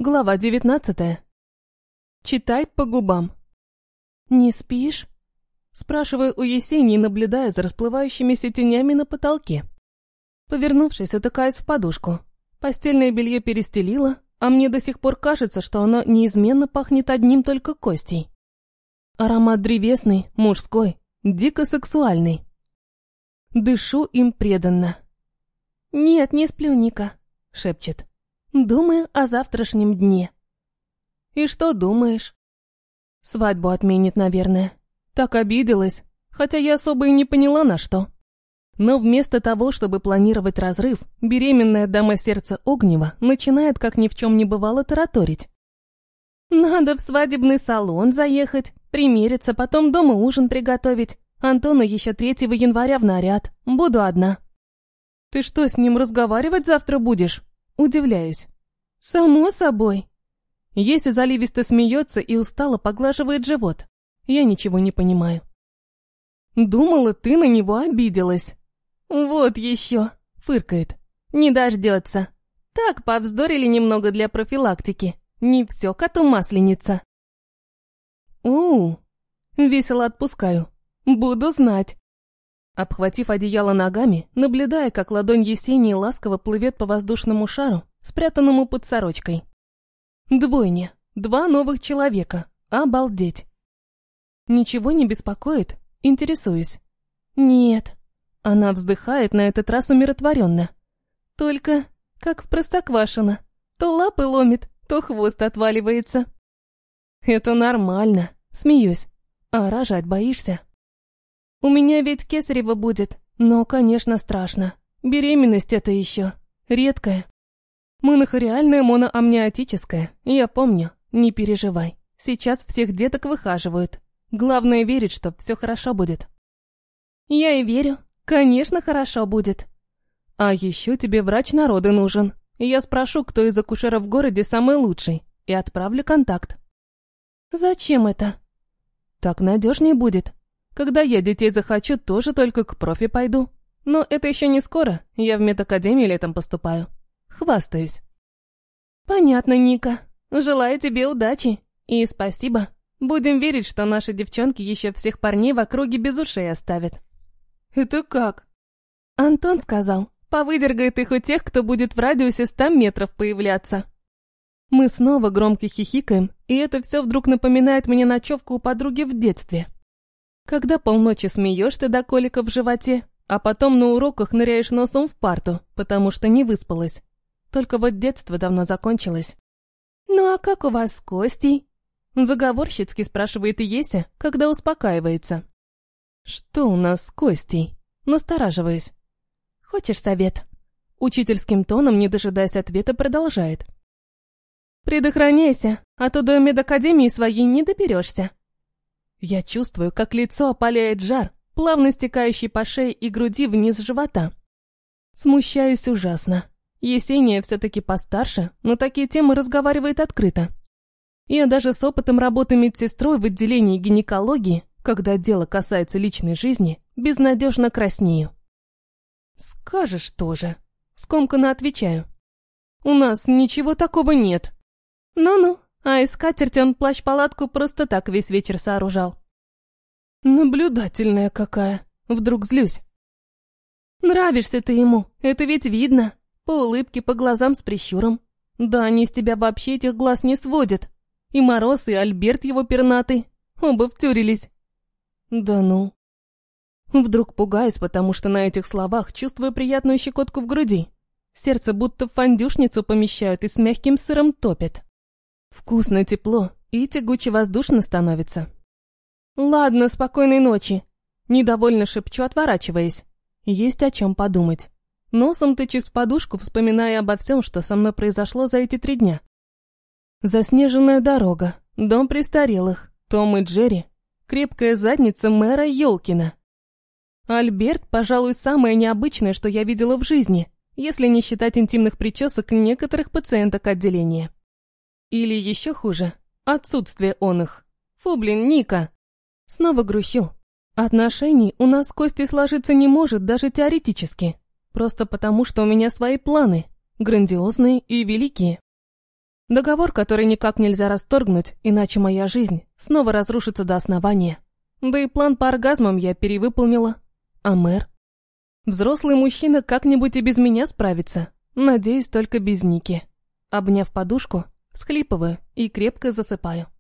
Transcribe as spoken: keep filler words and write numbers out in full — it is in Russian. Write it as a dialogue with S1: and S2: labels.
S1: Глава девятнадцатая. Читай по губам. «Не спишь?» Спрашиваю у Есении, наблюдая за расплывающимися тенями на потолке. Повернувшись, утыкаюсь в подушку. Постельное белье перестелила, а мне до сих пор кажется, что оно неизменно пахнет одним только Костей. Аромат древесный, мужской, дико сексуальный. Дышу им преданно. «Нет, не сплю, Ника», — шепчет. «Думаю о завтрашнем дне». «И что думаешь?» «Свадьбу отменит, наверное». Так обиделась, хотя я особо и не поняла, на что. Но вместо того, чтобы планировать разрыв, беременная дама сердца Огнева начинает, как ни в чем не бывало, тараторить. «Надо в свадебный салон заехать, примериться, потом дома ужин приготовить. Антону еще третьего января в наряд. Буду одна». «Ты что, с ним разговаривать завтра будешь?» Удивляюсь. «Само собой». Еся заливисто смеется и устало поглаживает живот. Я ничего не понимаю. «Думала, ты на него обиделась». «Вот еще», — фыркает. «Не дождется. Так, повздорили немного для профилактики. Не все коту масленица». «У-у-у», весело отпускаю. «Буду знать». Обхватив одеяло ногами, наблюдая, как ладонь Есении ласково плывет по воздушному шару, спрятанному под сорочкой. Двойня. Два новых человека. Обалдеть. Ничего не беспокоит? Интересуюсь. Нет. Она вздыхает на этот раз умиротворенно. Только, как в Простоквашино, то лапы ломит, то хвост отваливается. Это нормально. Смеюсь. А рожать боишься? У меня ведь кесарево будет, но, конечно, страшно. Беременность это еще редкая. Монохориальная моноамниотическая, я помню, не переживай. Сейчас всех деток выхаживают. Главное верить, что все хорошо будет. Я и верю, конечно, хорошо будет. А еще тебе врач народа нужен. Я спрошу, кто из акушеров в городе самый лучший, и отправлю контакт. Зачем это? Так надежнее будет. Когда я детей захочу, тоже только к профи пойду. Но это еще не скоро, я в медакадемию летом поступаю. Хвастаюсь. Понятно, Ника. Желаю тебе удачи. И спасибо. Будем верить, что наши девчонки еще всех парней в округе без ушей оставят. Это как? Антон сказал, повыдергает их у тех, кто будет в радиусе ста метров появляться. Мы снова громко хихикаем, и это все вдруг напоминает мне ночевку у подруги в детстве. Когда полночи смеешься до колика в животе, а потом на уроках ныряешь носом в парту, потому что не выспалась. Только вот детство давно закончилось. «Ну а как у вас с Костей?» Заговорщицки спрашивает Еся, когда успокаивается. «Что у нас с Костей?» Настораживаюсь. «Хочешь совет?» Учительским тоном, не дожидаясь ответа, продолжает. «Предохраняйся, а то до медакадемии своей не доберешься». Я чувствую, как лицо опаляет жар, плавно стекающий по шее и груди вниз живота. Смущаюсь ужасно. Есения все-таки постарше, но такие темы разговаривает открыто. Я даже с опытом работы медсестрой в отделении гинекологии, когда дело касается личной жизни, безнадежно краснею. «Скажешь тоже», — скомканно отвечаю. «У нас ничего такого нет». «Ну-ну». А из скатерти он плащ-палатку просто так весь вечер сооружал. Наблюдательная какая. Вдруг злюсь. Нравишься ты ему, это ведь видно. По улыбке, по глазам с прищуром. Да они с тебя вообще этих глаз не сводят. И Мороз, и Альберт его пернатый. Оба втюрились. Да ну. Вдруг пугаюсь, потому что на этих словах чувствую приятную щекотку в груди. Сердце будто в фондюшницу помещают и с мягким сыром топят. Вкусно, тепло и тягуче воздушно становится. Ладно, спокойной ночи. Недовольно шепчу, отворачиваясь. Есть о чем подумать. Носом тычусь в подушку, вспоминая обо всем, что со мной произошло за эти три дня. Заснеженная дорога, дом престарелых, Том и Джерри, крепкая задница мэра Ёлкина. Альберт, пожалуй, самое необычное, что я видела в жизни, если не считать интимных причесок некоторых пациенток отделения. Или еще хуже, отсутствие он их. Фу, блин, Ника. Снова грущу. Отношений у нас с Костей сложиться не может даже теоретически. Просто потому, что у меня свои планы, грандиозные и великие. Договор, который никак нельзя расторгнуть, иначе моя жизнь снова разрушится до основания. Да и план по оргазмам я перевыполнила. А мэр? Взрослый мужчина как-нибудь и без меня справится. Надеюсь, только без Ники. Обняв подушку, всхлипываю и крепко засыпаю.